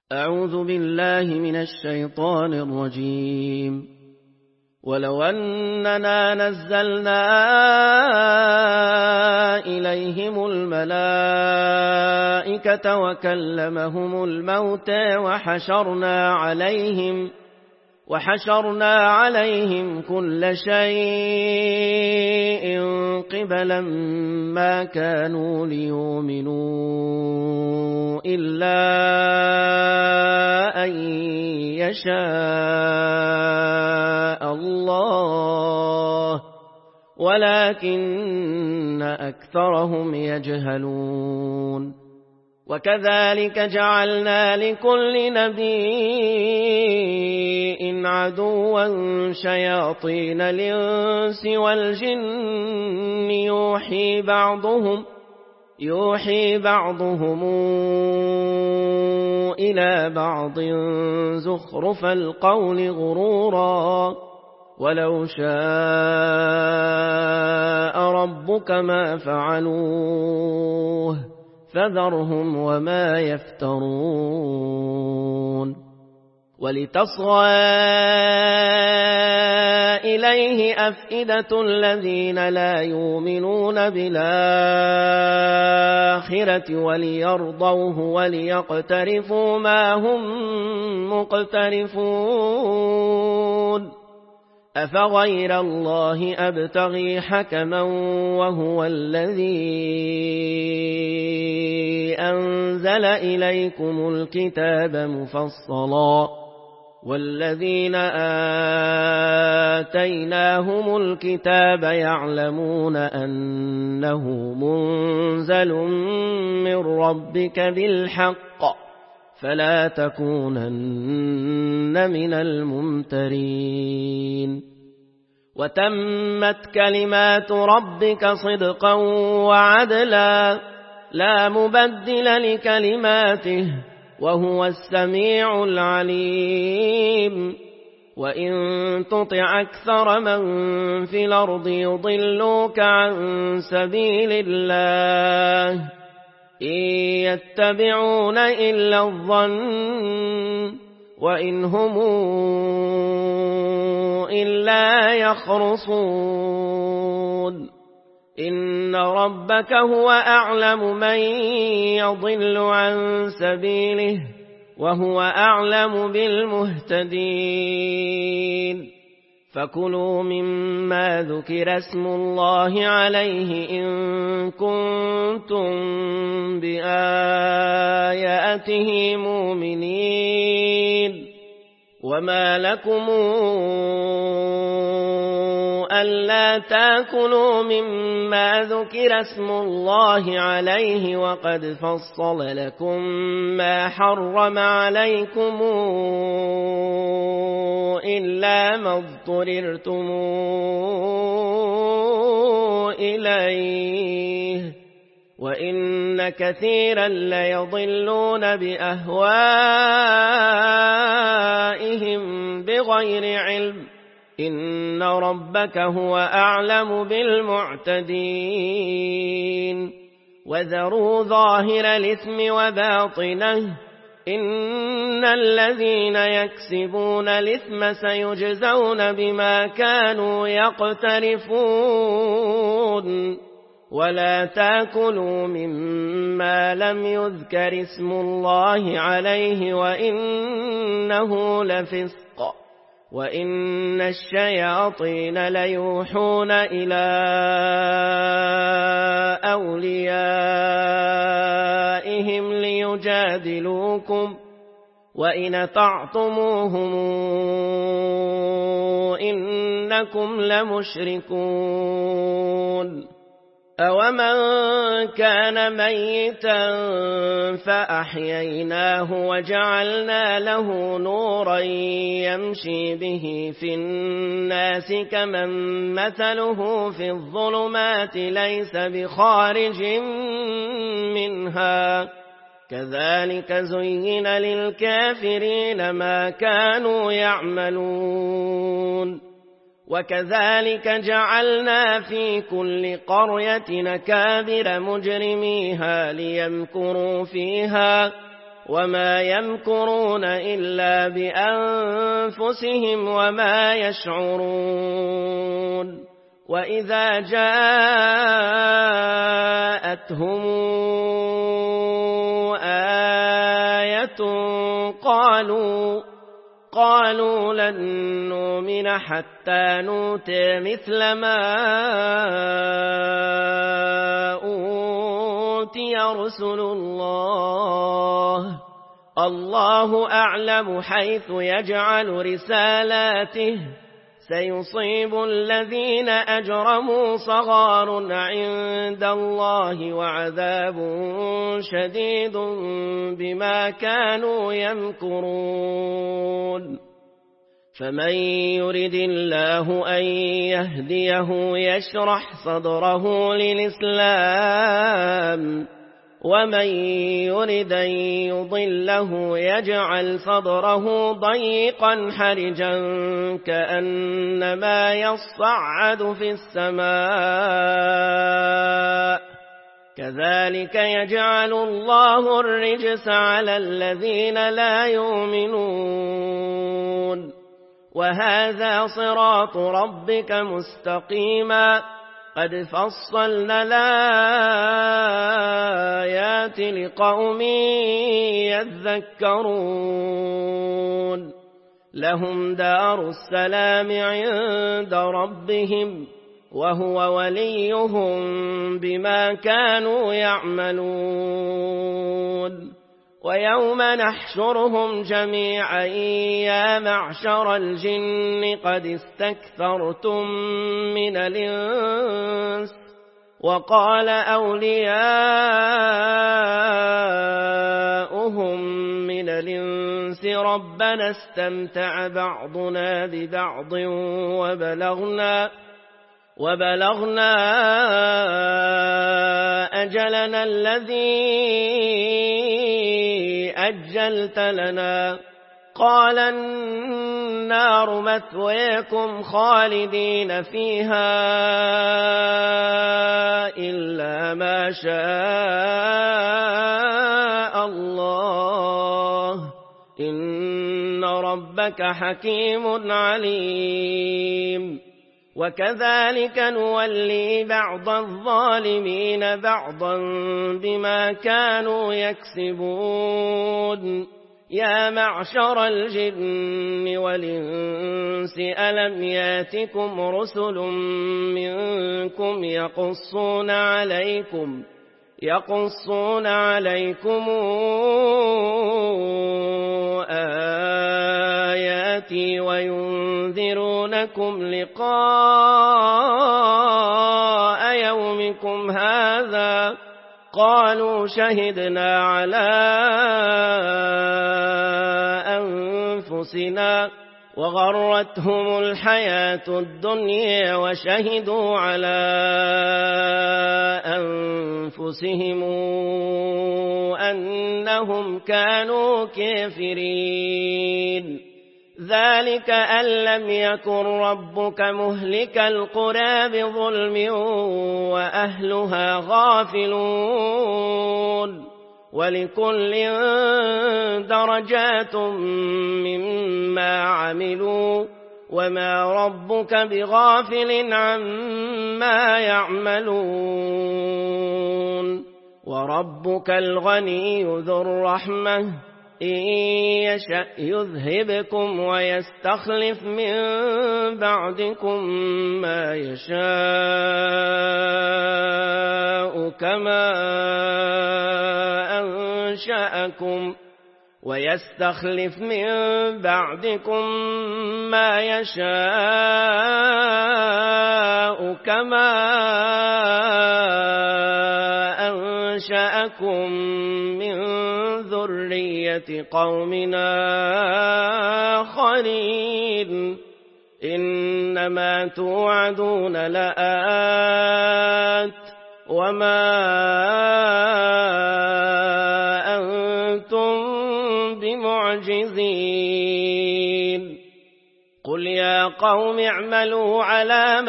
أعوذ بالله من الشيطان الرجيم. ولو أننا نزلنا إليهم الملائكة وكلمهم الموتى وحشرنا عليهم كل شيء قبلا ما كانوا ليؤمنوا إلا أن يشاء الله ولكن أكثرهم يجهلون. وكذلك جعلنا لكل نبي عدوا شياطين الإنس والجن يوحي بعضهم إلى بعض زخرف القول غرورا ولو شاء ربك ما فعلوه فذرهم وما يفترون. ولتصغى إليه أفئدة الذين لا يؤمنون بالآخرة وليرضوه وليقترفوا ما هم مقترفون. أفغير الله أبتغي حكما وهو الذي أنزل إليكم الكتاب مفصلا والذين آتيناهم الكتاب يعلمون أنه منزل من ربك بالحق فلا تكونن من الممترين. وتمت كلمات ربك صدقا وعدلا لا مبدل لكلماته وهو السميع العليم. وإن تطع أكثر من في الأرض يضلوك عن سبيل الله إن يتبعون إلا الظن وإن هم إلا يخرصون. إن ربك هو أعلم من يضل عن سبيله وهو أعلم بالمهتدين. فكلوا مما ذكر اسم الله عليه إن كنتم بآياته مؤمنين. وما لكم ألا تأكلوا مما ذكر اسم الله عليه وقد فصل لكم ما حرم عليكم إلا ما اضطررتم إليه وإن كثيرا ليضلون بأهوائهم بغير علم إن ربك هو أعلم بالمعتدين. وذروا ظاهر الإثم وباطنه إن الذين يكسبون الإثم سيجزون بما كانوا يقترفون. ولا تأكلوا مما لم يذكر اسم الله عليه وإنه لفسق وإن الشياطين ليوحون إلى أوليائهم ليجادلوكم وإن أطعتموهم إنكم لمشركون. أومن كان ميتا فأحييناه وجعلنا له نورا يمشي به في الناس كمن مثله في الظلمات ليس بخارج منها كذلك زين للكافرين ما كانوا يعملون. وكذلك جعلنا في كل قرية أكابر مجرميها ليمكروا فيها وما يمكرون إلا بأنفسهم وما يشعرون وإذا جاءتهم آية قالوا لن نؤمن حتى نؤتى مثل ما أوتي رسل الله أعلم حيث يجعل رسالاته سيصيب الذين أجرموا صغار عند الله وعذاب شديد بما كانوا يمكرون فمن يرد الله أن يهديه يشرح صدره للإسلام ومن يرد أن يضله يجعل صدره ضيقا حرجا كأنما يصعد في السماء كذلك يجعل الله الرجس على الذين لا يؤمنون وهذا صراط ربك مستقيما قد فصلنا الآيات لقوم يذكرون لهم دار السلام عند ربهم وهو وليهم بما كانوا يعملون ويوم نحشرهم جميعا يا معشر الجن قد استكثرتم من الإنس وقال أولياؤهم من الإنس ربنا استمتع بعضنا ببعض وبلغنا أجلنا الذي أجلت لنا قال النار مثويكم خالدين فيها إلا ما شاء الله إن ربك حكيم عليم وكذلك نولي بعض الظالمين بعضا بما كانوا يكسبون يا معشر الجن والإنس ألم ياتكم رسل منكم يقصون عليكم آياتي وينذرونكم لقاء يومكم هذا قالوا شهدنا على أنفسنا وغرتهم الحياة الدنيا وشهدوا على أنفسهم أنهم كانوا كافرين ذلك أن لم يكن ربك مهلك القرى بظلم وأهلها غافلون ولكل درجات مما عملوا وما ربك بغافل عما يعملون وربك الغني ذو الرحمة إن يشأ يذهبكم ويستخلف من بعدكم ما يشاء كما أنشأكم من ذرية قومنا آخرين إنما توعدون لآت وما أنتم بمعجزين قل يا قوم اعملوا على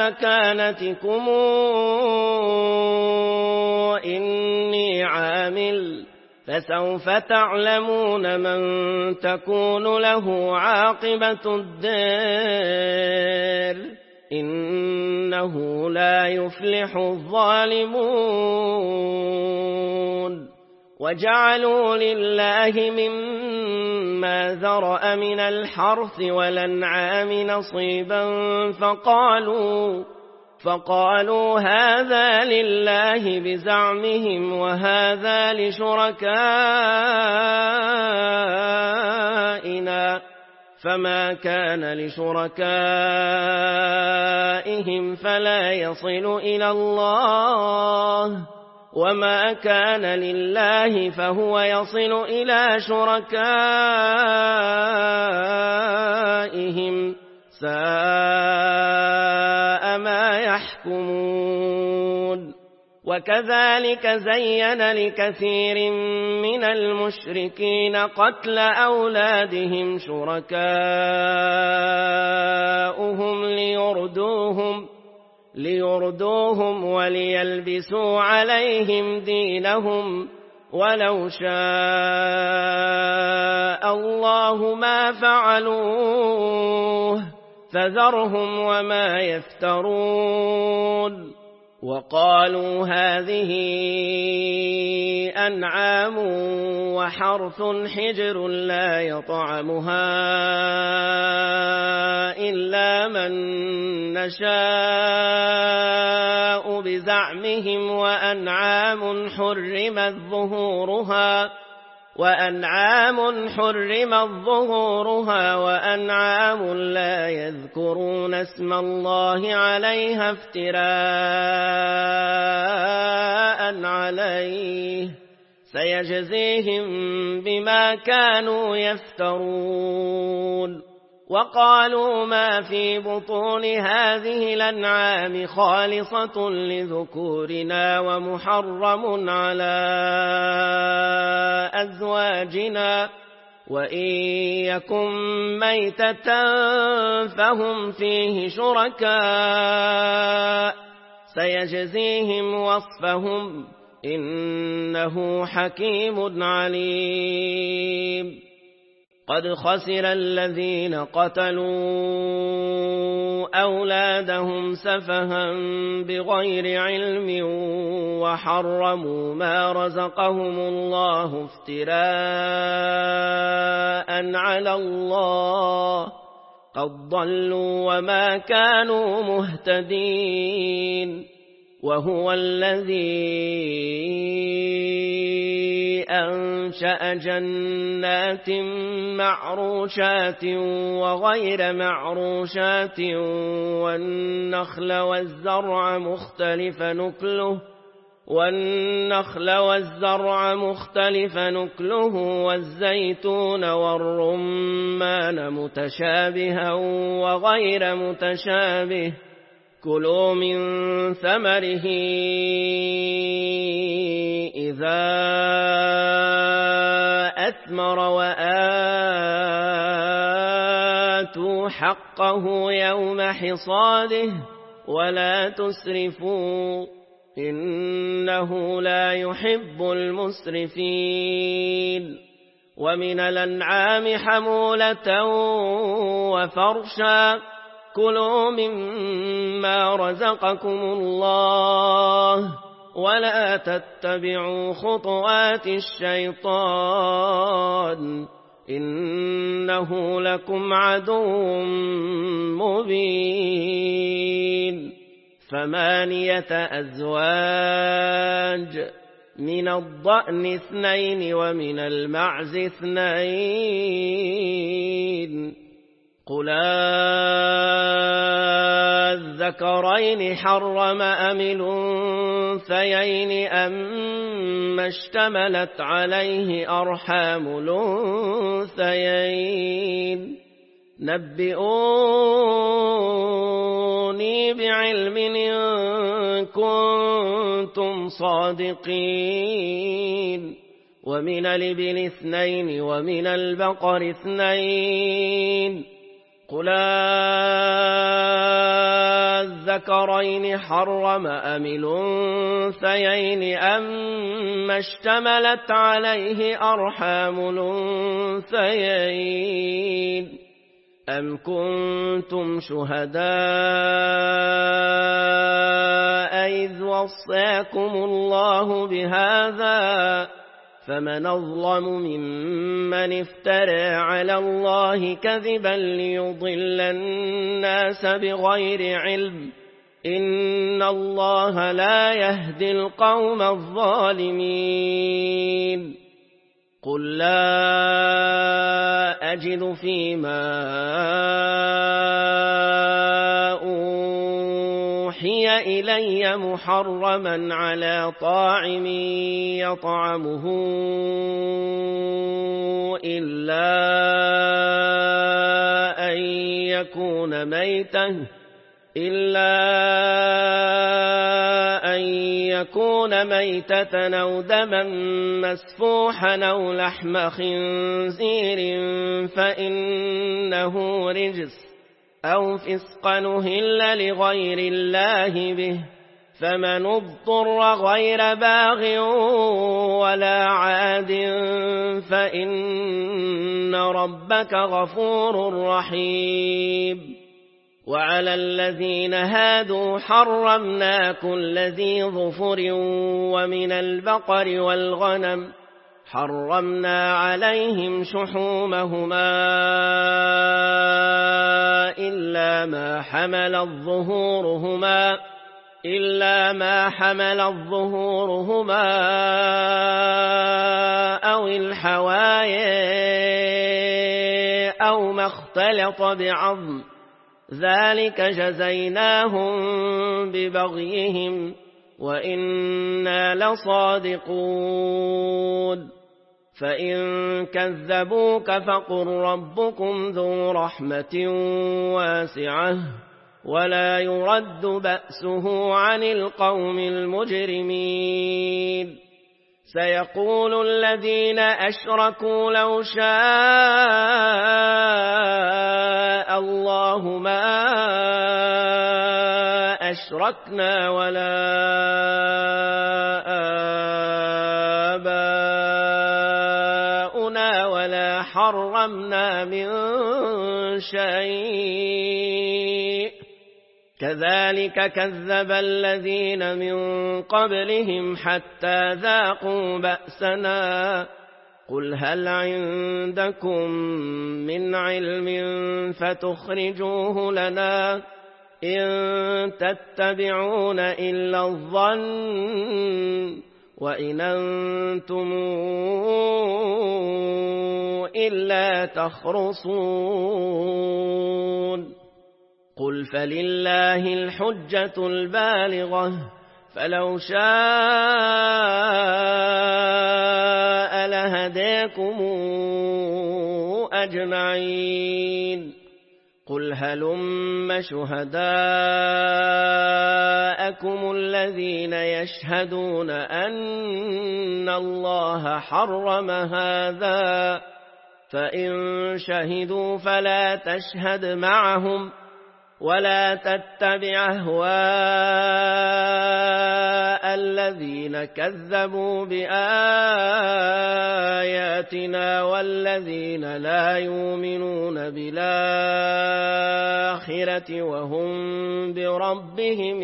مكانتكم إني عامل فسوف تعلمون من تكون له عاقبة الدار إنه لا يفلح الظالمون. وجعلوا لله مما ذرأ من الحرث والأنعام نصيبا فقالوا هذا لله بزعمهم وهذا لشركائنا فما كان لشركائهم فلا يصل إلى الله وما كان لله فهو يصل إلى شركائهم ساء ما يحكمون. وكذلك زين لكثير من المشركين قتل أولادهم شركاؤهم ليردوهم وليلبسوا عليهم دينهم ولو شاء الله ما فعلوه فذرهم وما يفترون. وقالوا هذه أنعام وحرث حجر لا يطعمها إلا من نشاء بزعمهم وأنعام حرمت ظهورها وأنعام لا يذكرون اسم الله عليها افتراء عليه سيجزيهم بما كانوا يفترون. وقالوا ما في بطون هذه الأنعام خالصة لذكورنا ومحرم على أزواجنا وإن يكن ميتة فهم فيه شركاء سيجزيهم وصفهم إنه حكيم عليم. قد خسر الذين قتلوا أولادهم سفها بغير علم وحرموا ما رزقهم الله افتراء على الله قد ضلوا وما كانوا مهتدين. وهو الذي أنشأ جنات معروشات وغير معروشات والنخل والزرع مختلف نكله والزيتون والرمان متشابها وغير متشابه كلوا من ثمره إذا أثمر وآتوا حقه يوم حصاده ولا تسرفوا إنه لا يحب المسرفين. ومن الأنعام حمولة وفرشا كلوا مما رزقكم الله ولا تتبعوا خطوات الشيطان إنه لكم عدو مبين. 8 أزواج من الضأن 2 ومن المعز 2 قل الذكرين حرم أم الأنثيين أما اشتملت عليه أرحام الأنثيين نبئوني بعلم إن كنتم صادقين. ومن الإبل 2 ومن البقر 2 قل الذكرين حرم أم الأنثيين أما اشتملت عليه أرحام الأنثيين أم كنتم شهداء إذ وصاكم الله بهذا فمن أظلم ممن افترى على الله كذبا ليضل الناس بغير علم إن الله لا يهدي القوم الظالمين قل لا أجد فيما أوحي إلي محرما على طاعم يطعمه إلا أن يكون ميتة أو دما مسفوحا أو لحم خنزير فإنه رجس أو فسقا أهل لغير الله به فمن اضطر غير باغ ولا عاد فإن ربك غفور رحيم وعلى الذين هادوا حرمنا كل ذي ظفر ومن البقر والغنم حرمنا عليهم شحومهما إلا ما حمل ظهورهما أو الحوايا أو ما اختلط بعظم ذلك جزيناهم ببغيهم وإنا لصادقون فإن كذبوك فقل ربكم ذو رحمة واسعة ولا يرد بأسه عن القوم المجرمين سيقول الذين أشركوا لو شاء الله ما أشركنا ولا آباؤنا ولا حرمنا من شيء كذلك كذب الذين من قبلهم حتى ذاقوا بأسنا قل هل عندكم من علم فتخرجوه لنا إن تتبعون إلا الظن وإن أنتم إلا تخرصون قل فلله الحجة البالغة فلو شاء لهداكم أجمعين قل هلم شهداءكم الذين يشهدون أن الله حرم هذا فإن شهدوا فلا تشهد معهم ولا تتبع أهواء الذين كذبوا بآياتنا والذين لا يؤمنون بالآخرة وهم بربهم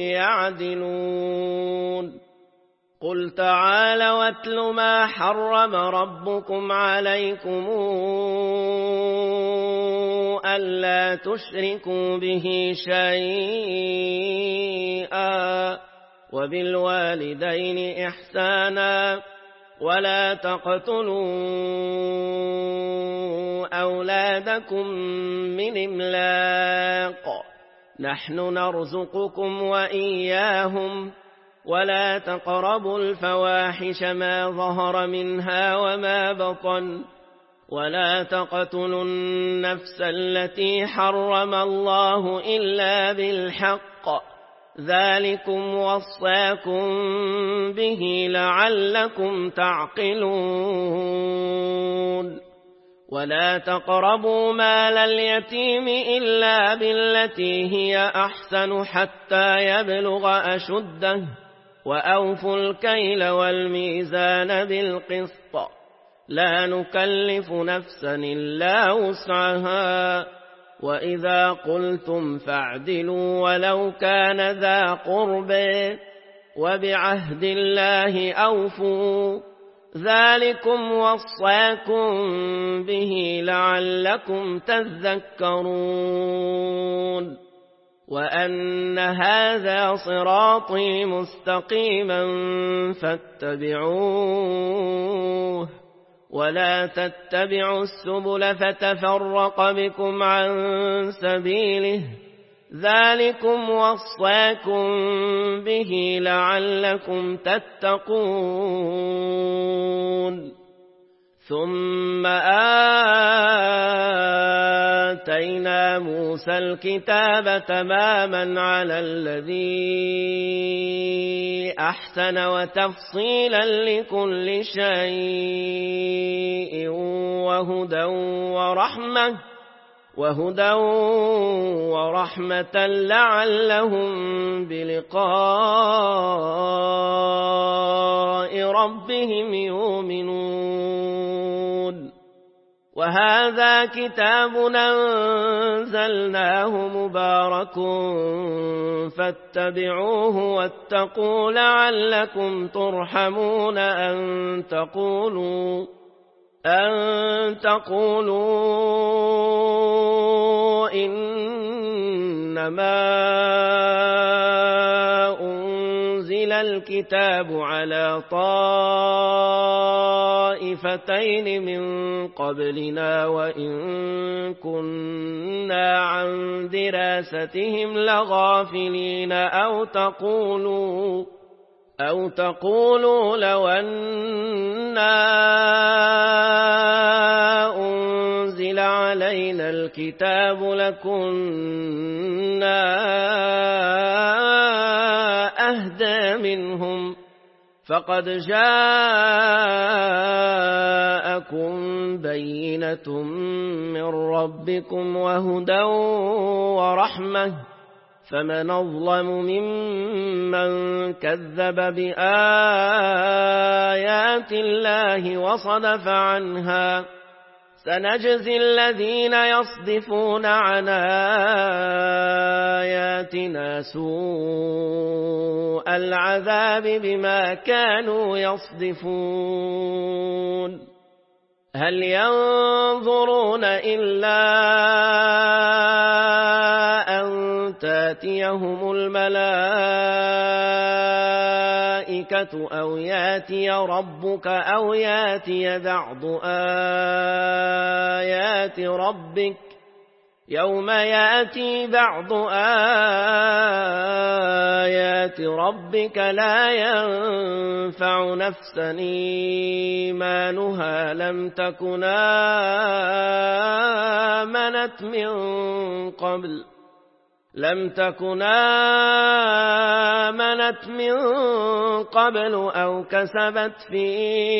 يعدلون قل تعالوا واتل ما حرم ربكم عليكم ألا تشركوا به شيئا وبالوالدين إحسانا ولا تقتلوا أولادكم من إملاق نحن نرزقكم وإياهم ولا تقربوا الفواحش ما ظهر منها وما بطن ولا تقتلوا النفس التي حرم الله إلا بالحق ذلكم وصاكم به لعلكم تعقلون ولا تقربوا مال اليتيم إلا بالتي هي أحسن حتى يبلغ أشده وأوفوا الكيل والميزان بالقسط لا نكلف نفسا إلا وسعها وإذا قلتم فاعدلوا ولو كان ذا قربى وبعهد الله أوفوا ذلكم وصاكم به لعلكم تذكرون وأن هذا صراطي مستقيما فاتبعوه ولا تتبعوا السبل فتفرق بكم عن سبيله ذلكم وصاكم به لعلكم تتقون ثم آتينا موسى الكتاب تماما على الذي أحسن وتفصيلا لكل شيء وهدى ورحمة لعلهم بلقاء ربهم يؤمنون وهذا كتاب أنزلناه مبارك فاتبعوه واتقوا لعلكم ترحمون أن تقولوا إنما أنزل الكتاب على طائفتين من قبلنا وإن كنا عن دراستهم لغافلين أو تقولوا لو أنا أنزل علينا الكتاب لكنا أهدى منهم فقد جاءكم بينة من ربكم وهدى ورحمة فمن أظلم ممن كذب بآيات الله وصدف عنها سنجزي الذين يصدفون عن آياتنا سوء العذاب بما كانوا يصدفون هل ينظرون إلا أن تاتيهم الملائكة أو ياتي ربك أو ياتي بعض آيات ربك يوم ياتي بعض آيات ربك لا ينفع نفسا إيمانها لم تكن آمنت من قبل أو كسبت في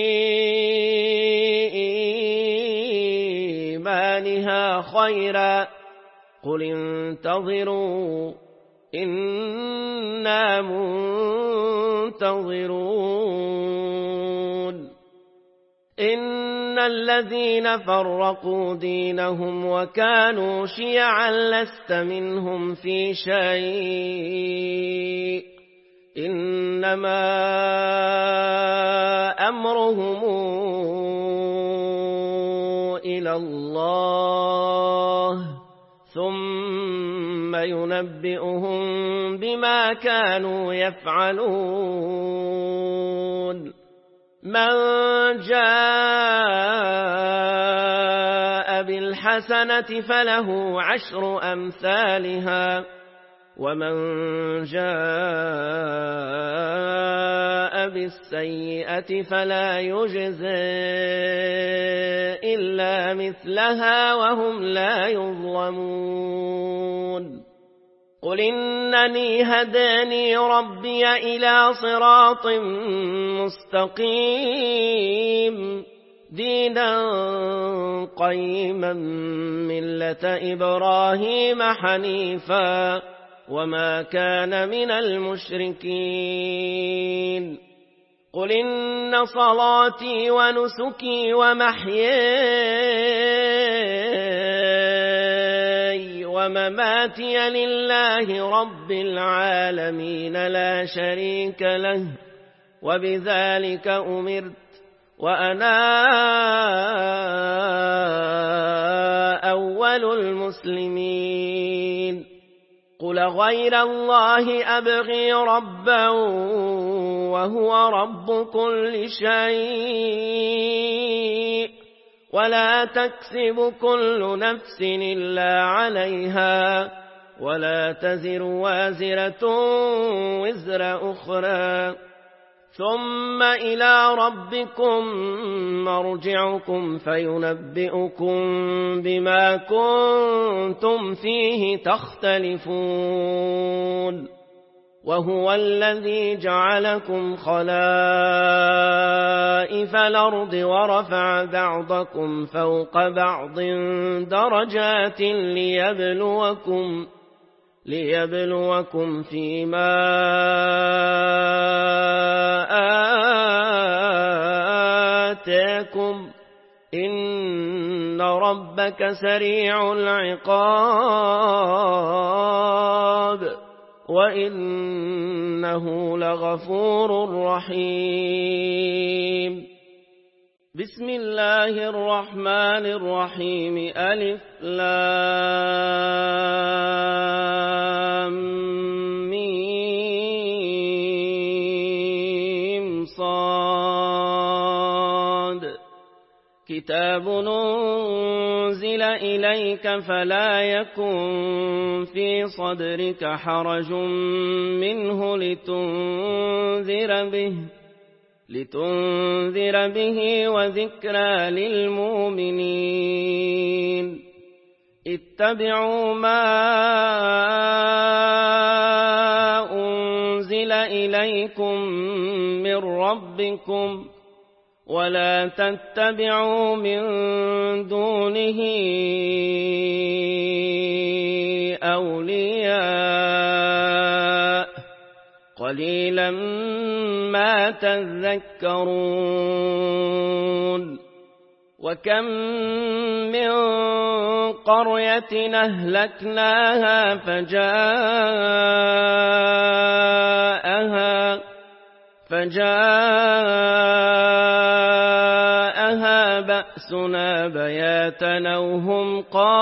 إيمانها خيرا قل انتظروا إنا منتظرون إن الذين فرقوا دينهم وكانوا شيعا لست منهم في شيء إنما أمرهم إلى الله ثم ينبئهم بما كانوا يفعلون من جاء بالحسنة فله 10 أمثالها ومن جاء بالسيئة فلا يجزى إلا مثلها وهم لا يظلمون قل إنني هداني ربي إلى صراط مستقيم دينا قيما ملة إبراهيم حنيفا وما كان من المشركين قل إن صلاتي ونسكي ومحياي ومماتي لله رب العالمين لا شريك له وبذلك أمرت وأنا أول المسلمين قل غير الله أبغي ربا وهو رب كل شيء ولا تكسب كل نفس إلا عليها ولا تزر وازرة وزر أخرى ثم إلى ربكم مرجعكم فينبئكم بما كنتم فيه تختلفون وهو الذي جعلكم خلائف الأرض ورفع بعضكم فوق بعض درجات ليبلوكم فيما آتاكم إن ربك سريع العقاب وإنه لغفور رحيم بسم الله الرحمن الرحيم ألف لام ميم صاد كتاب أنزل إليك فلا يكن في صدرك حرج منه لتنذر به وذكرى للمؤمنين اتبعوا ما أنزل إليكم من ربكم ولا تتبعوا من دونه أولياء قليلا ما تذكرون وكم من قرية أهلكناها فجاءها بأسنا بياتا أو هم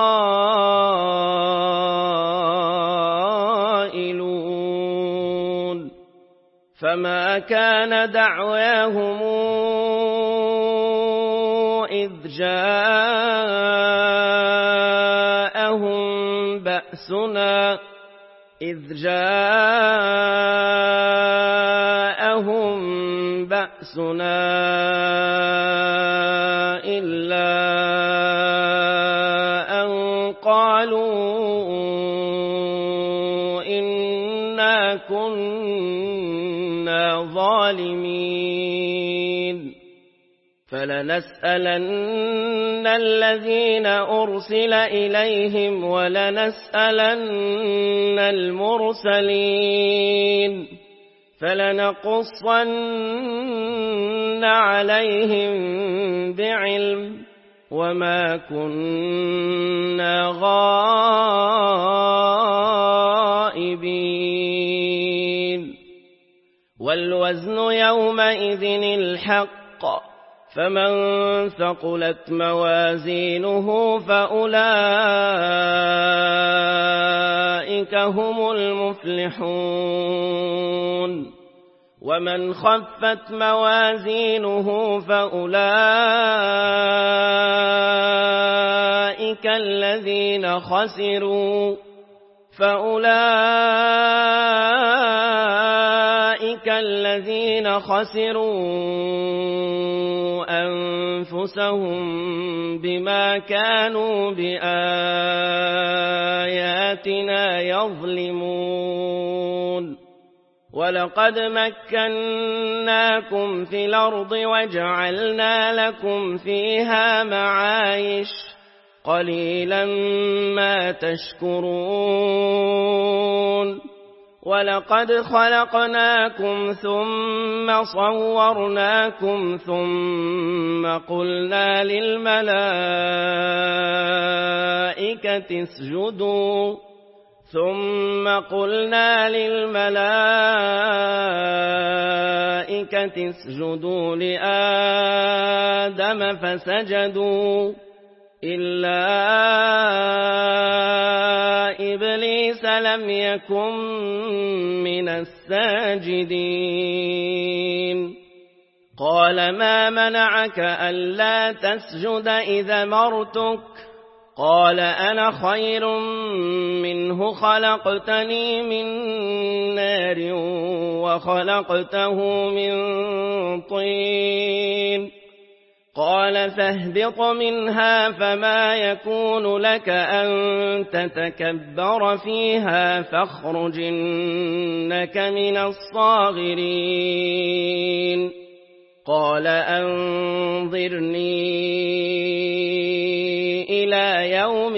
قائلون فما كان دعواهم إذ جاءهم بأسنا إلا أن قالوا إنا كنا ظالمين فلنسألن الذين أرسل إليهم ولنسألن المرسلين فلنقصن عليهم بعلم وما كنا غائبين والوزن يومئذ الحق فمن ثقلت موازينه فأولئك هم المفلحون ومن خفت موازينه فأولئك الذين خسروا أنفسهم بما كانوا بآياتنا يظلمون ولقد مكناكم في الأرض وجعلنا لكم فيها معايش قليلا ما تشكرون ولقد خلقناكم ثم صورناكم ثم قلنا للملائكة اسجدوا لآدم فسجدوا إلا إبليس لم يكن من الساجدين قال ما منعك ألا تسجد إذا مرتك قال أنا خير منه خلقتني من نار وخلقته من طين قال فاهبط منها فما يكون لك أن تتكبر فيها فاخرج إنك من الصاغرين قال أنظرني إلى يوم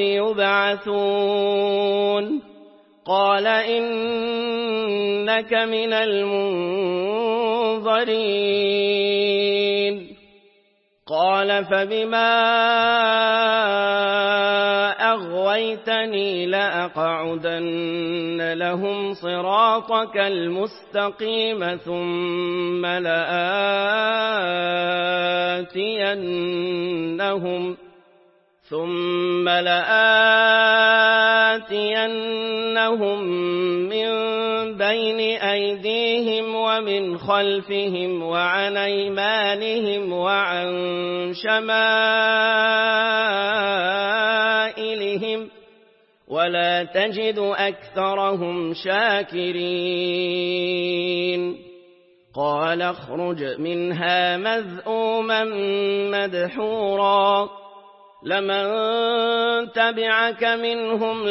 يبعثون قال إنك من المنظرين قال فبما أغويتني لأقعدن لهم صراطك المستقيم ثم لآتينهم من بين أيديهم ومن خلفهم وعن أيمانهم وعن شمائلهم ولا تجد أكثرهم شاكرين قال اخرج منها مذءوما مدحورا لمن تبعك منهم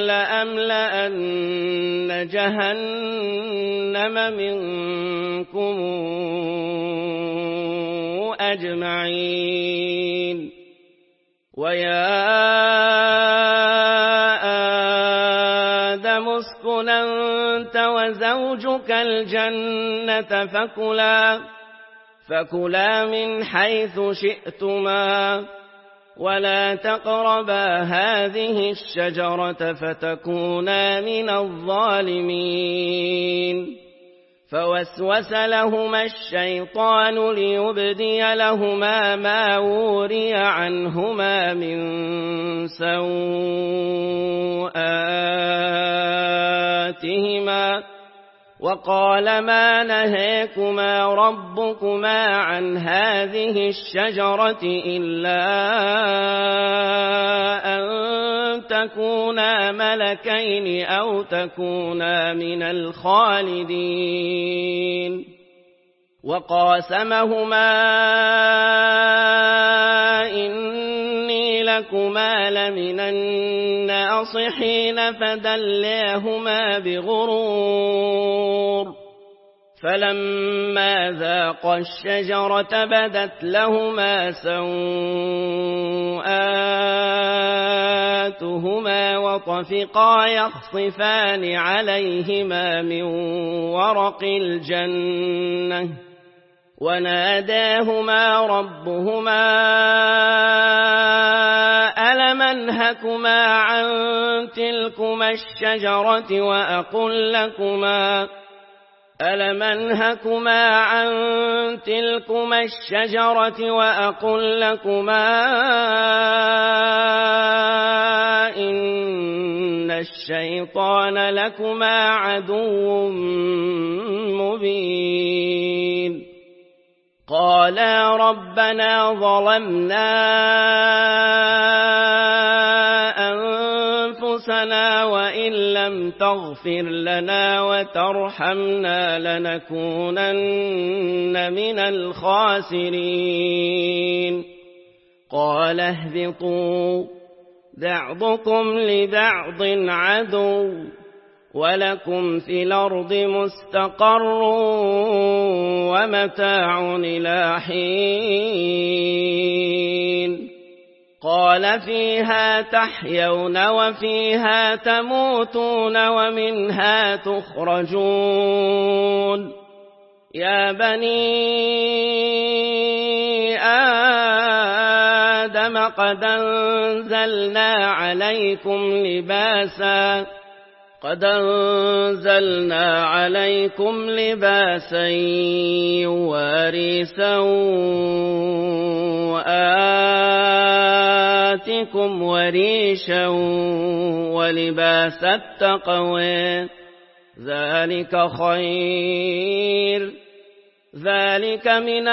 لأملأن جهنم منكم أجمعين ويا آدم اسكن أنت وزوجك الجنة فكلا من حيث شئتما ولا تقربا هذه الشجرة فتكونا من الظالمين فوسوس لهما الشيطان ليبدي لهما ما وري عنهما من سوآتهما وقال ما نهاكما ربكما عن هذه الشجرة إلا أن تكونا ملكين أو تكونا من الخالدين وقاسمهما إني لكما لمن الناصحين فدلاهما بغرور فلما ذاقا الشجرة بدت لهما سوآتهما وطفقا يخصفان عليهما من ورق الجنة وناداهما ربهما ألم أنهكما عن تلكما الشجرة وأقل لكما إن الشيطان لكما عدو مبين قالا ربنا ظلمنا أنفسنا وإن لم تغفر لنا وترحمنا لنكونن من الخاسرين قال اهبطوا بعضكم لبعض عدو ولكم في الأرض مستقر ومتاع إلى حين قال فيها تحيون وفيها تموتون ومنها تخرجون يا بني آدم قد أنزلنا عليكم لباسا يواري سوآتكم وريشا ولباس التقوى ذلك خير ذلك من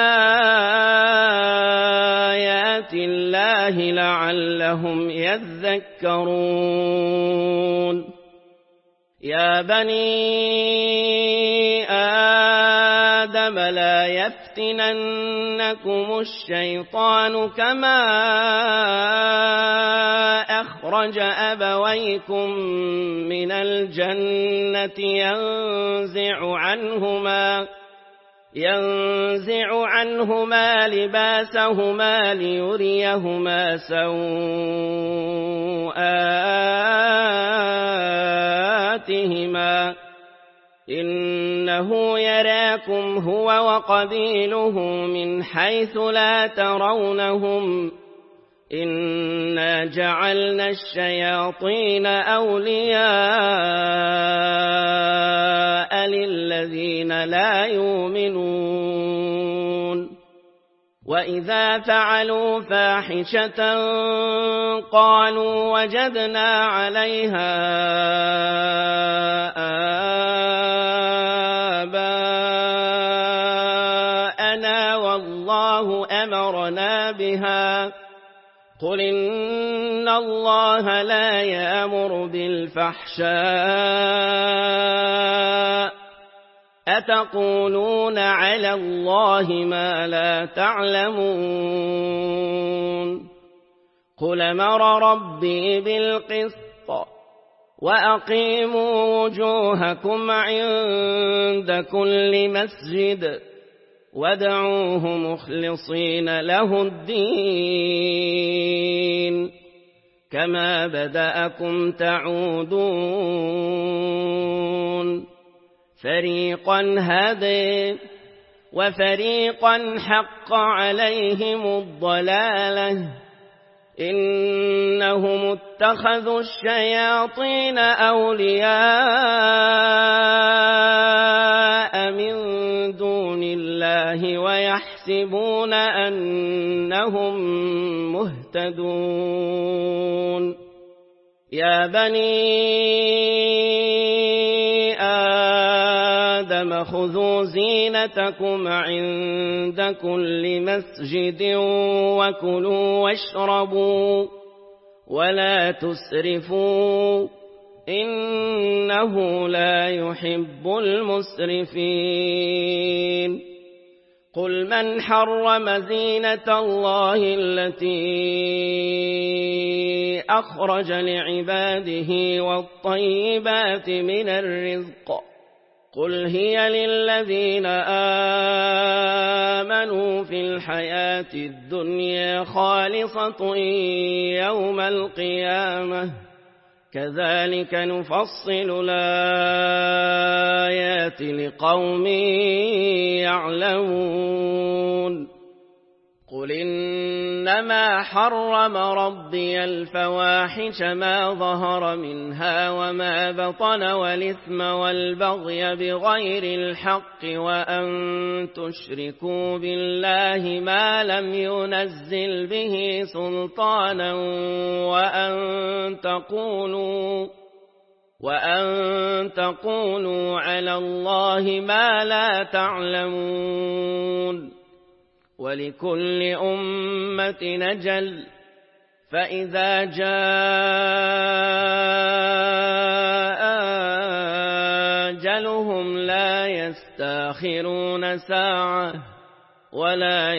آيات الله لعلهم يذكرون يا بني آدم لا يفتننكم الشيطان كما أخرج أبويكم من الجنة ينزع عنهما لباسهما ليريهما سوآتهما إنه يراكم هو وقبيله من حيث لا ترونهم إنا جعلنا الشياطين أولياء للذين لا يؤمنون وإذا فعلوا فاحشة قالوا وجدنا عليها آباءنا والله أمرنا بها قل إن الله لا يأمر بالفحشاء أتقولون على الله ما لا تعلمون قل أمر ربي بالقسط وأقيموا وجوهكم عند كل مسجد وادعوه مخلصين له الدين كما بدأكم تعودون فريقا هدي وفريقا حق عليهم الضلالة إنهم اتخذوا الشياطين أولياء من دون الله ويحسبون أنهم مهتدون يا بني آدم خذوا زينتكم عند كل مسجد وكلوا واشربوا ولا تسرفوا إنه لا يحب المسرفين قل من حرم زينة الله التي أخرج لعباده والطيبات من الرزق قل هي للذين آمنوا في الحياة الدنيا خالصة يوم القيامة كذلك نفصل الآيات لقوم يعلمون قل إنما حرم ربي الفواحش ما ظهر منها وما بطن والإثم والبغي بغير الحق وأن تشركوا بالله ما لم ينزل به سلطانا وأن تقولوا على الله ما لا تعلمون ولكل أمة أجل فإذا جاء أجلهم لا يستأخرون ساعة ولا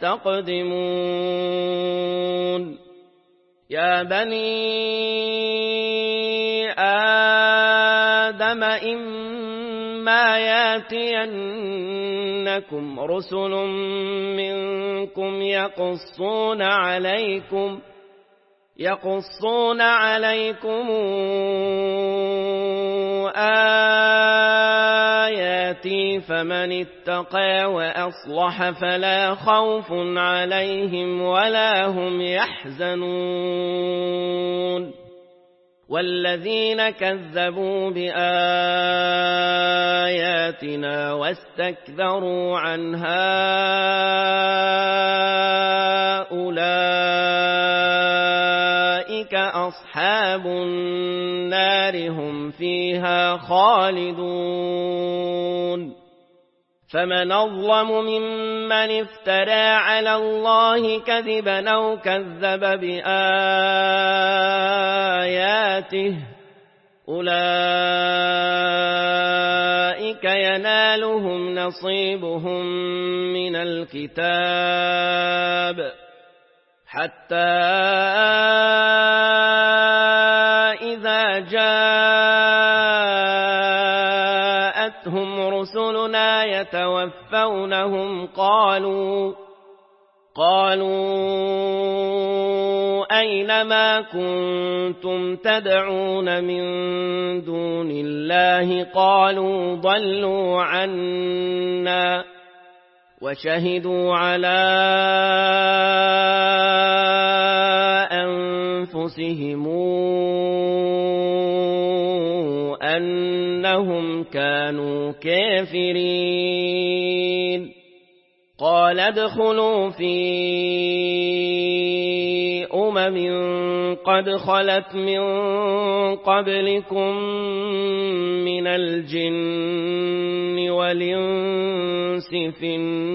يستقدمون يا بني جهنم إما ياتينكم رسل منكم يقصون عليكم آياتي فمن اتقى وأصلح فلا خوف عليهم ولا هم يحزنون والذين كذبوا بآياتنا واستكبروا عنها أولئك أصحاب النار هم فيها خالدون فمن أظلم ممن افترى على الله كذبا أو كذب بآياته أولئك ينالهم نصيبهم من الكتاب حتى إذا جاءتهم رسلنا يتوفونهم قالوا أين ما كنتم تدعون من دون الله قالوا ضلوا عنا وشهدوا على أنفسهم أنهم كانوا كافرين قال ادخلوا في قد خلت من قبلكم من الجن والإنس في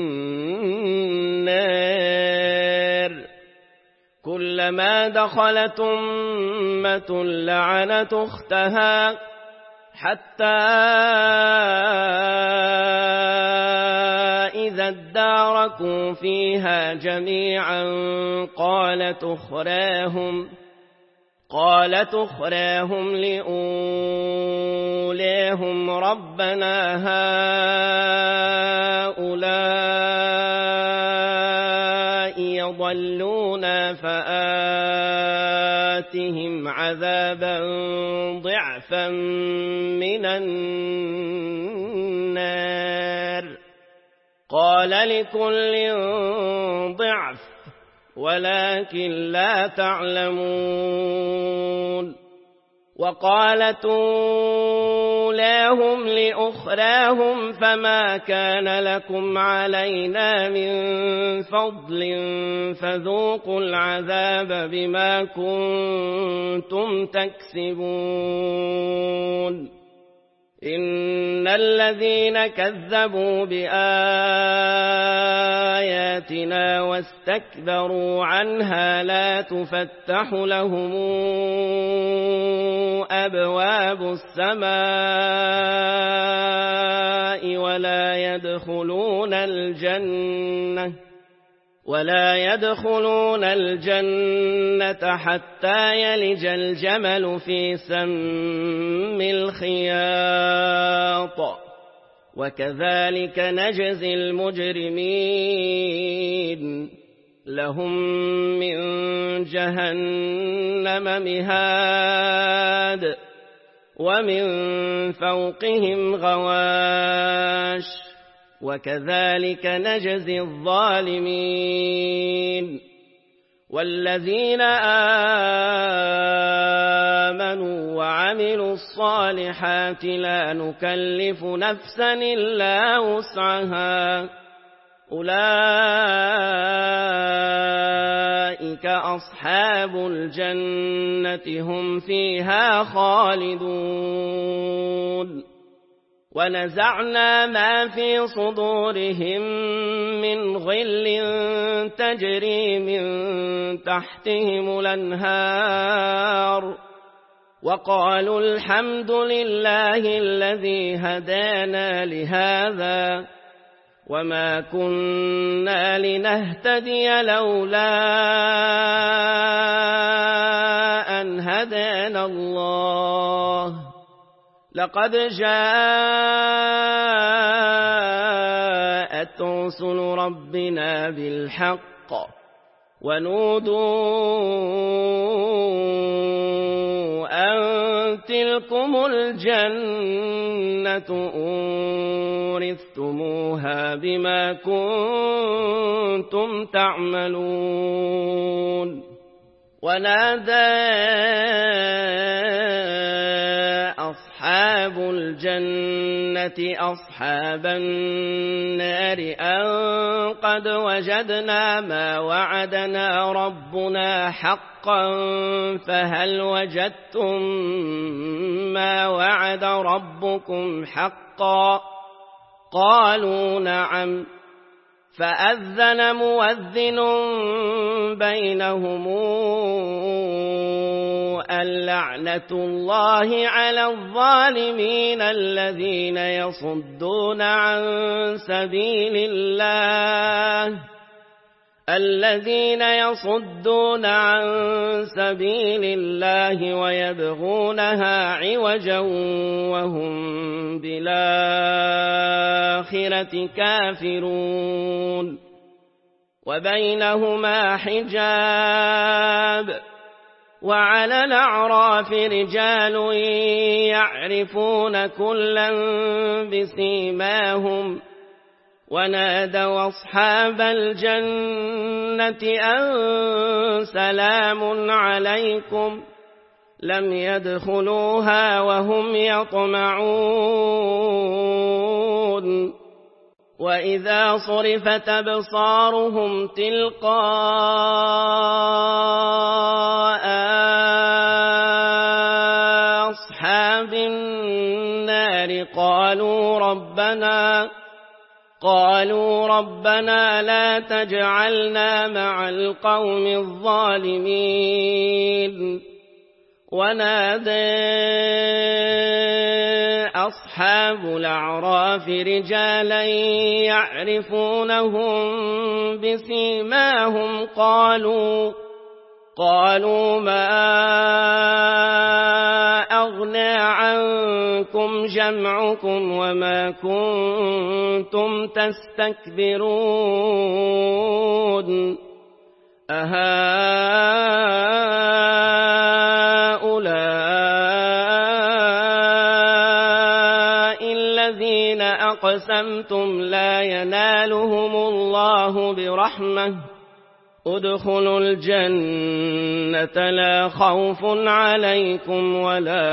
النار كلما دخلت أمة لعنت أختها حتى إذا اداركوا فيها جميعا قالت أخراهم لأولاهم ربنا هؤلاء يضلونا فآتهم عذابا ضعفا من النار قال لكل ضعف ولكن لا تعلمون وقالت أولاهم لأخراهم فما كان لكم علينا من فضل فذوقوا العذاب بما كنتم تكسبون إن الذين كذبوا بآياتنا واستكبروا عنها لا تفتح لهم أبواب السماء ولا يدخلون الجنة حتى يلج الجمل في سم الخياط وكذلك نجزي المجرمين لهم من جهنم مهاد ومن فوقهم غواش وكذلك نجزي الظالمين والذين آمنوا وعملوا الصالحات لا نكلف نفسا إلا وسعها أولئك أصحاب الجنة هم فيها خالدون ونزعنا ما في صدورهم من غل تجري من تحتهم الأنهار وقالوا الحمد لله الذي هدانا لهذا وما كنا لنهتدي لولا أن هدانا الله لقد جاءت رسل ربنا بالحق ونودوا أن تلكم الجنة أورثتموها بما كنتم تعملون ونادى أصحاب الجنة أصحاب النار أن قد وجدنا ما وعدنا ربنا حقا فهل وجدتم ما وعد ربكم حقا قالوا نعم فأذن مؤذن بينهم اللعنة الله على الظالمين الذين يصدون عن سبيل الله ويبغونها عوجا وهم بالآخرة كافرون وبينهما حجاب وعلى الأعراف رجال يعرفون كلا بسيماهم ونادوا أصحاب الجنة أن سلام عليكم لم يدخلوها وهم يطمعون وإذا صرفت أبصارهم تلقاء أصحاب النار قالوا ربنا لا تجعلنا مع القوم الظالمين ونادى أصحاب الأعراف رجالا يعرفونهم بسيماهم قالوا ما أغنى عنكم جمعكم وما كنتم تستكبرون أهؤلاء الذين أقسمتم لا ينالهم الله برحمة ادخلوا الجنة لا خوف عليكم ولا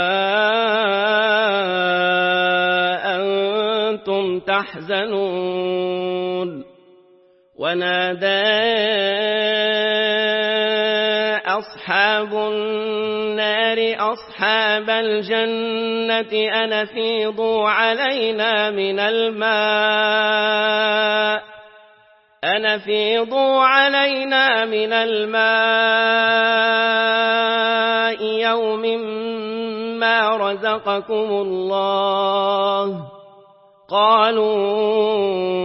أنتم تحزنون ونادى أصحاب النار أصحاب الجنة أن أفيضوا علينا من الماء يوم ما رزقكم الله قالوا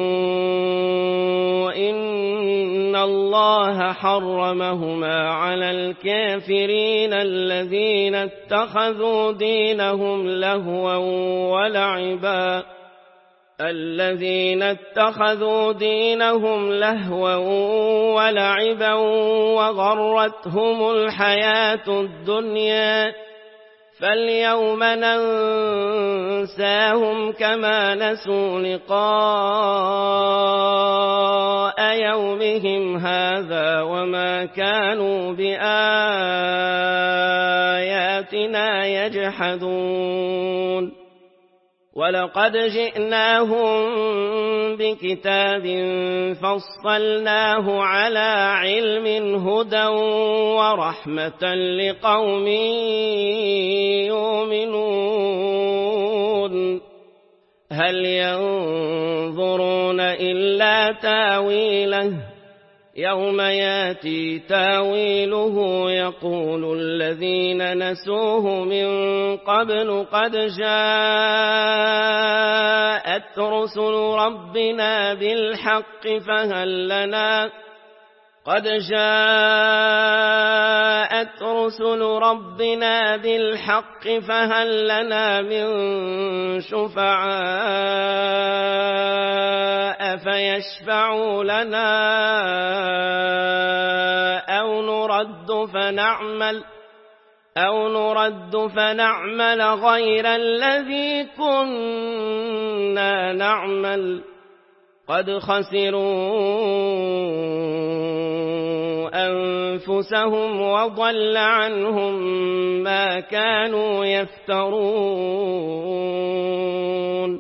إن الله حرمهما على الكافرين الذين اتخذوا دينهم لهوا ولعبا وغرتهم الحياة الدنيا فاليوم ننساهم كما نسوا لقاء يومهم هذا وما كانوا بآياتنا يجحدون ولقد جئناهم بكتاب فصلناه على علم هدى ورحمة لقوم يؤمنون هل ينظرون إلا تاويله يوم ياتي تاويله يقول الذين نسوه من قبل قد جاءت رسل ربنا بالحق قد جاءت رسل ربنا بالحق فهل لنا من شفعاء فيشفعوا لنا أو نرد فنعمل غير الذي كنا نعمل قد خسروا أنفسهم وضل عنهم ما كانوا يفترون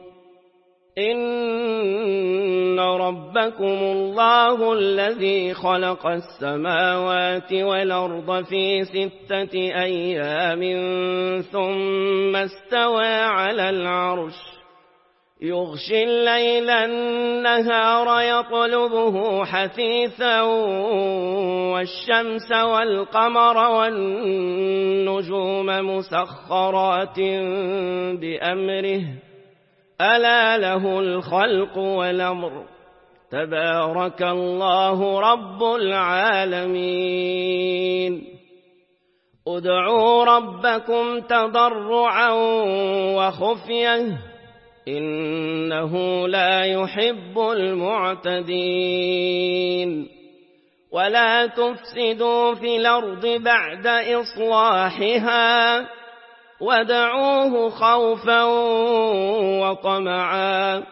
إن ربكم الله الذي خلق السماوات والأرض في 6 أيام ثم استوى على العرش يغشي الليل النهار يطلبه حثيثا والشمس والقمر والنجوم مسخرات بأمره ألا له الخلق والأمر تبارك الله رب العالمين ادعوا ربكم تضرعا وخفية إنه لا يحب المعتدين ولا تفسدوا في الأرض بعد إصلاحها وادعوه خوفا وطمعا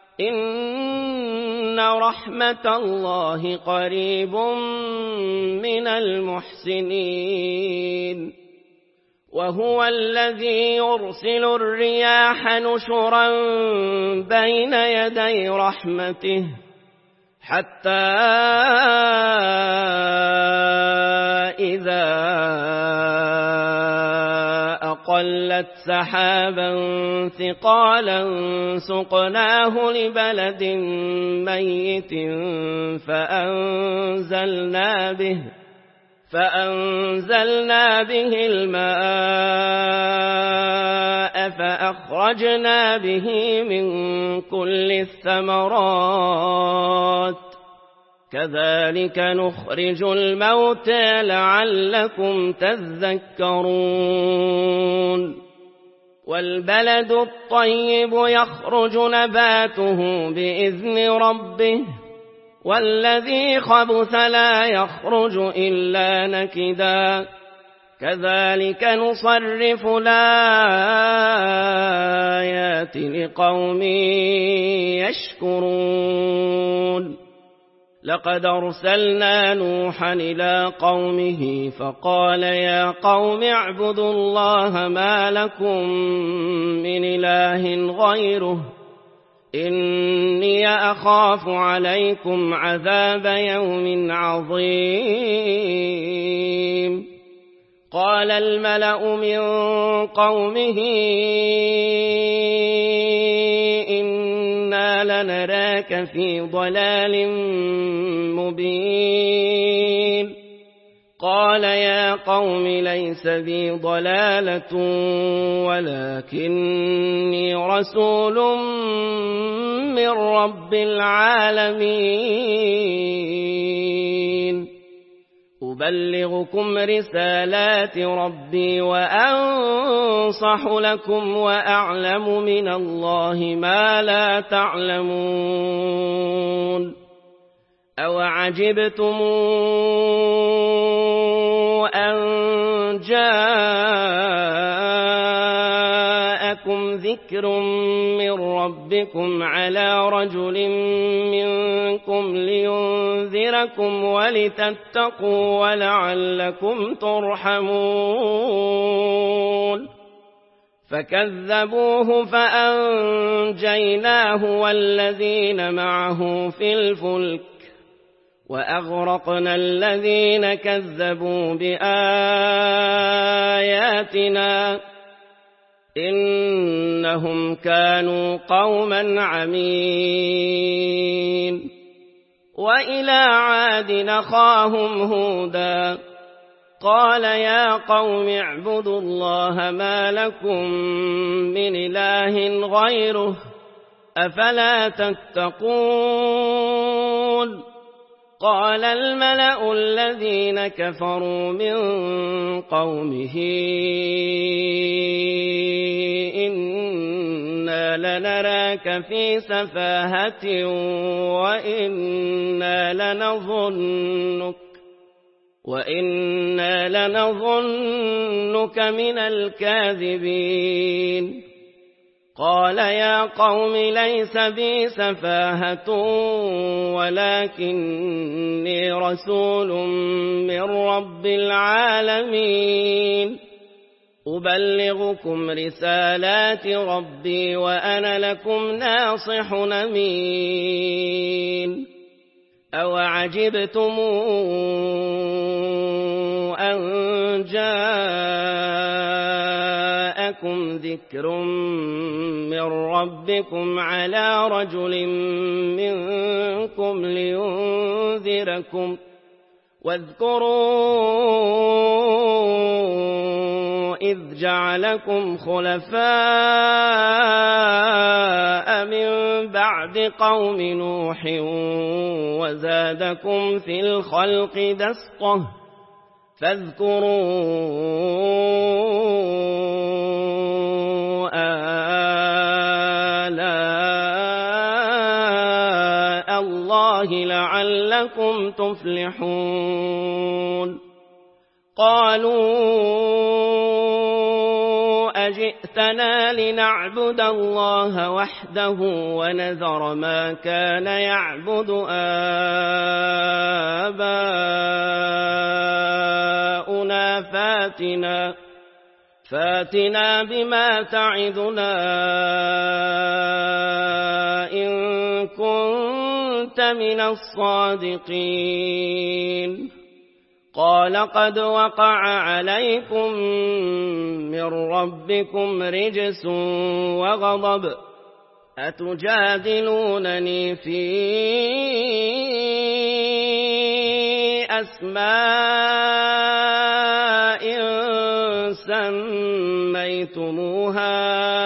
إن رحمة الله قريب من المحسنين وهو الذي يرسل الرياح نشرا بين يدي رحمته حتى إذا أقلت سحابا ثقالا سقناه لبلد ميت فأنزلنا به الماء فأخرجنا به من كل الثمرات كذلك نخرج الموتى لعلكم تذكرون والبلد الطيب يخرج نباته بإذن ربه والذي خبث لا يخرج إلا نكدا كذلك نصرف الآيات لقوم يشكرون لقد أرسلنا نوحا إلى قومه فقال يا قوم اعبدوا الله ما لكم من إله غيره إني أخاف عليكم عذاب يوم عظيم قال الملأ من قومه إنا لنراك في ضلال مبين قال يا قوم ليس بي ضلالة ولكني رسول من رب العالمين أبلغكم رسالات ربي وأنصح لكم وأعلم من الله ما لا تعلمون أوعجبتم أن جاءكم ذكر من ربكم على رجل منكم لينذركم ولتتقوا ولعلكم ترحمون فكذبوه فأنجيناه والذين معه في الفلك وأغرقنا الذين كذبوا بآياتنا إنهم كانوا قوما عمين وإلى عاد أخاهم هودا قال يا قوم اعبدوا الله ما لكم من إله غيره أفلا تتقون قال الملأ الذين كفروا من قومه إنا لنراك في سفاهة وإنا لنظنك من الكاذبين قال يا قوم ليس بي سفاهة ولكني رسول من رب العالمين أبلغكم رسالات ربي وأنا لكم ناصح أمين أوعجبتم أن جاءكم ذكر من ربكم على رجل منكم لينذركم واذكروا إذ جعلكم خلفاء من بعد قوم نوح وزادكم في الخلق بسطة فاذكروا آلاء الله لعلكم تفلحون قالوا أجئتنا لنعبد الله وحده ونذر ما كان يعبد آباؤنا فاتنا بما تعدنا إن كنت من الصادقين قال قد وقع عليكم من ربكم رجس وغضب أتجادلونني في أسماء سميتموها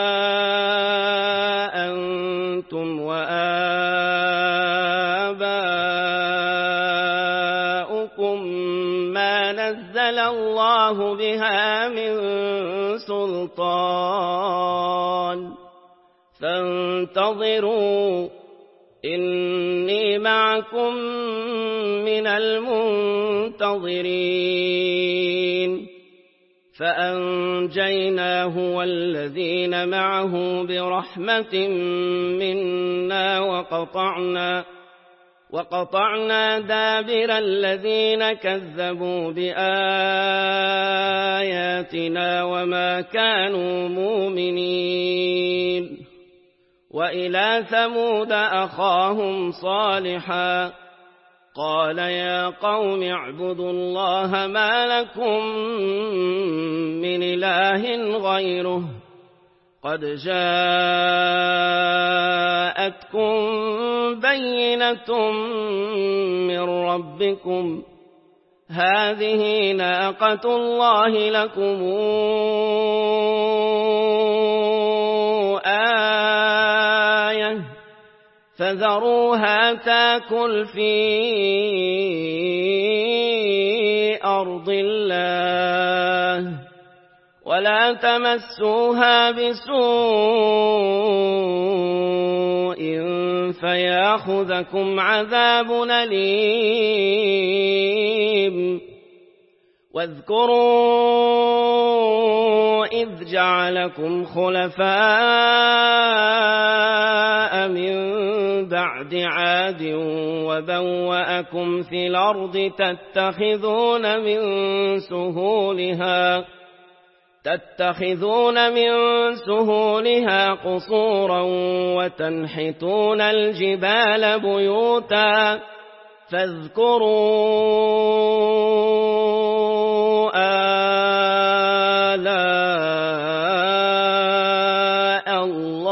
أنتم وآباؤكم ما نزل الله بها من سلطان فانتظروا إني معكم من المنتظرين فأنجيناه والذين معه برحمة منا وقطعنا دابر الذين كذبوا بآياتنا وما كانوا مؤمنين وإلى ثمود أخاهم صالحا قال يا قوم اعبدوا الله ما لكم من إله غيره قد جاءتكم بينة من ربكم هذه ناقة الله لكم آية فذروها تاكل في أرض الله ولا تمسوها بسوء فياخذكم عذاب أليم واذكروا إذ جعلكم خلفاء من بعد عاد وبوأكم في الأرض تتخذون من سهولها قصورا وتنحتون الجبال بيوتا فاذكروا آلاء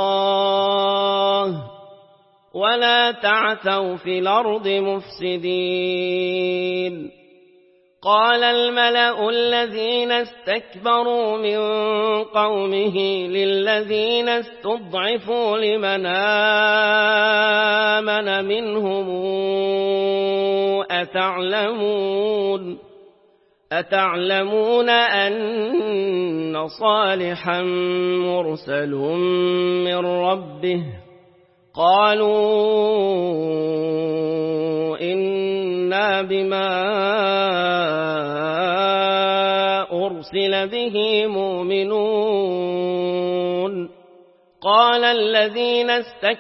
الله ولا تعثوا في الأرض مفسدين قال الملأ الذين استكبروا من قومه للذين استضعفوا لمن آمن منهم أتعلمون أن صالحا مرسل من ربه؟ قالوا إنا بما أرسل به مؤمنون. قال الذين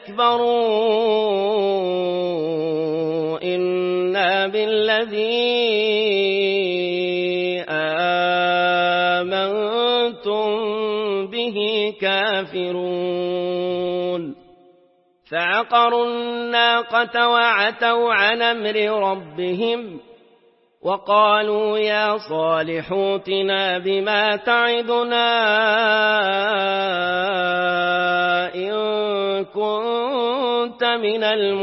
استكبروا إنا بالذي آمنتم به كافرون. فعقروا الناقة وعتوا عن أمر ربهم وقالوا يا صالح ائتنا بما تعدنا إن كنت من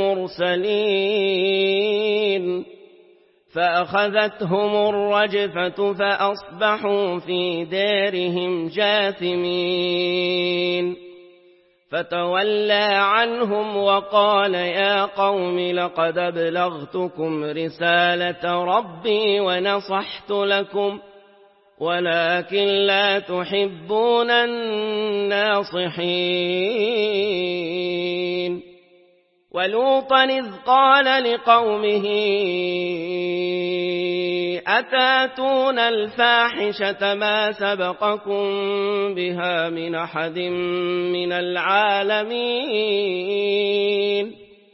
المرسلين. فأخذتهم الرجفة فأصبحوا في دارهم جاثمين. فتولى عنهم وقال يا قوم لقد أبلغتكم رسالة ربي ونصحت لكم ولكن لا تحبون الناصحين. ولوطا إذ قال لقومه أتاتون الفاحشة ما سبقكم بها من أحد من العالمين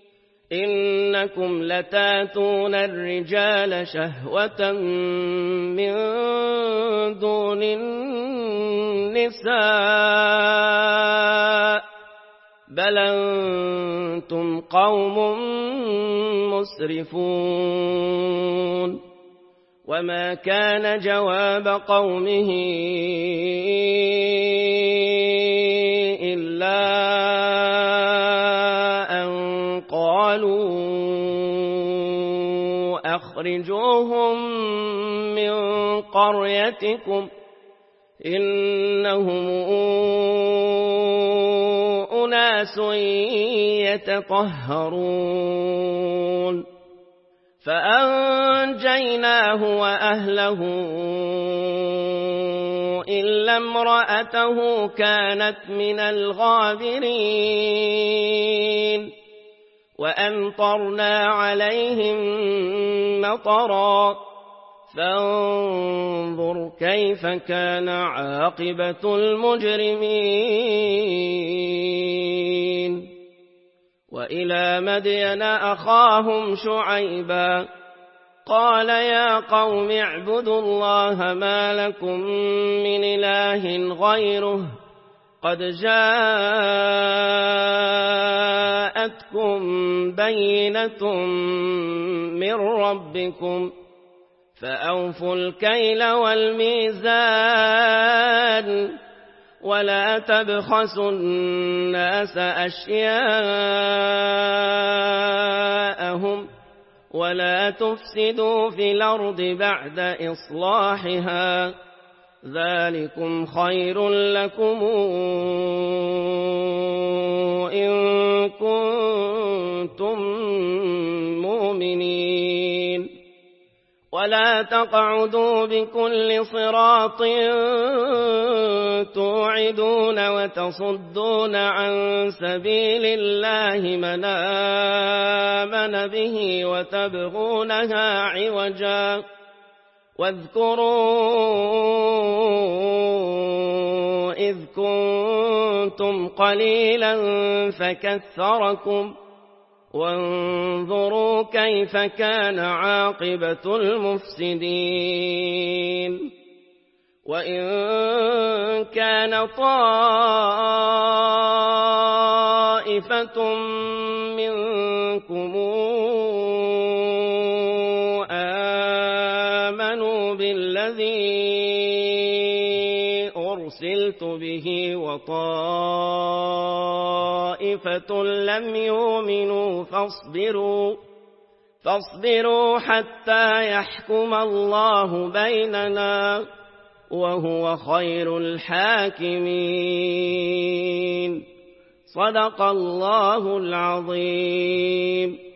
إنكم لتاتون الرجال شهوة من دون النساء بل أنتم قوم مسرفون. وما كان جواب قومه إلا أن قالوا أخرجوهم من قريتكم إنهم أناس يتطهرون. فأنجيناه وأهله إلا امرأته كانت من الغابرين. وأمطرنا عليهم مطرا فانظر كيف كان عاقبة المجرمين. وإلى مدين أخاهم شعيبا قال يا قوم اعبدوا الله ما لكم من إله غيره قد جاءتكم بينة من ربكم فأوفوا الكيل والميزان ولا تبخسوا الناس أشياءهم ولا تفسدوا في الأرض بعد إصلاحها ذلكم خير لكم إن كنتم مؤمنين. ولا تقعدوا بكل صراط توعدون وتصدون عن سبيل الله من آمن به وتبغونها عوجا واذكروا إذ كنتم قليلا فكثركم وانظروا كيف كان عاقبة المفسدين. وإن كان طائفة منكم آمنوا بالذي أرسلت به وطائفة لم يؤمنوا فاصبروا حتى يحكم الله بيننا وهو خير الحاكمين. صدق الله العظيم.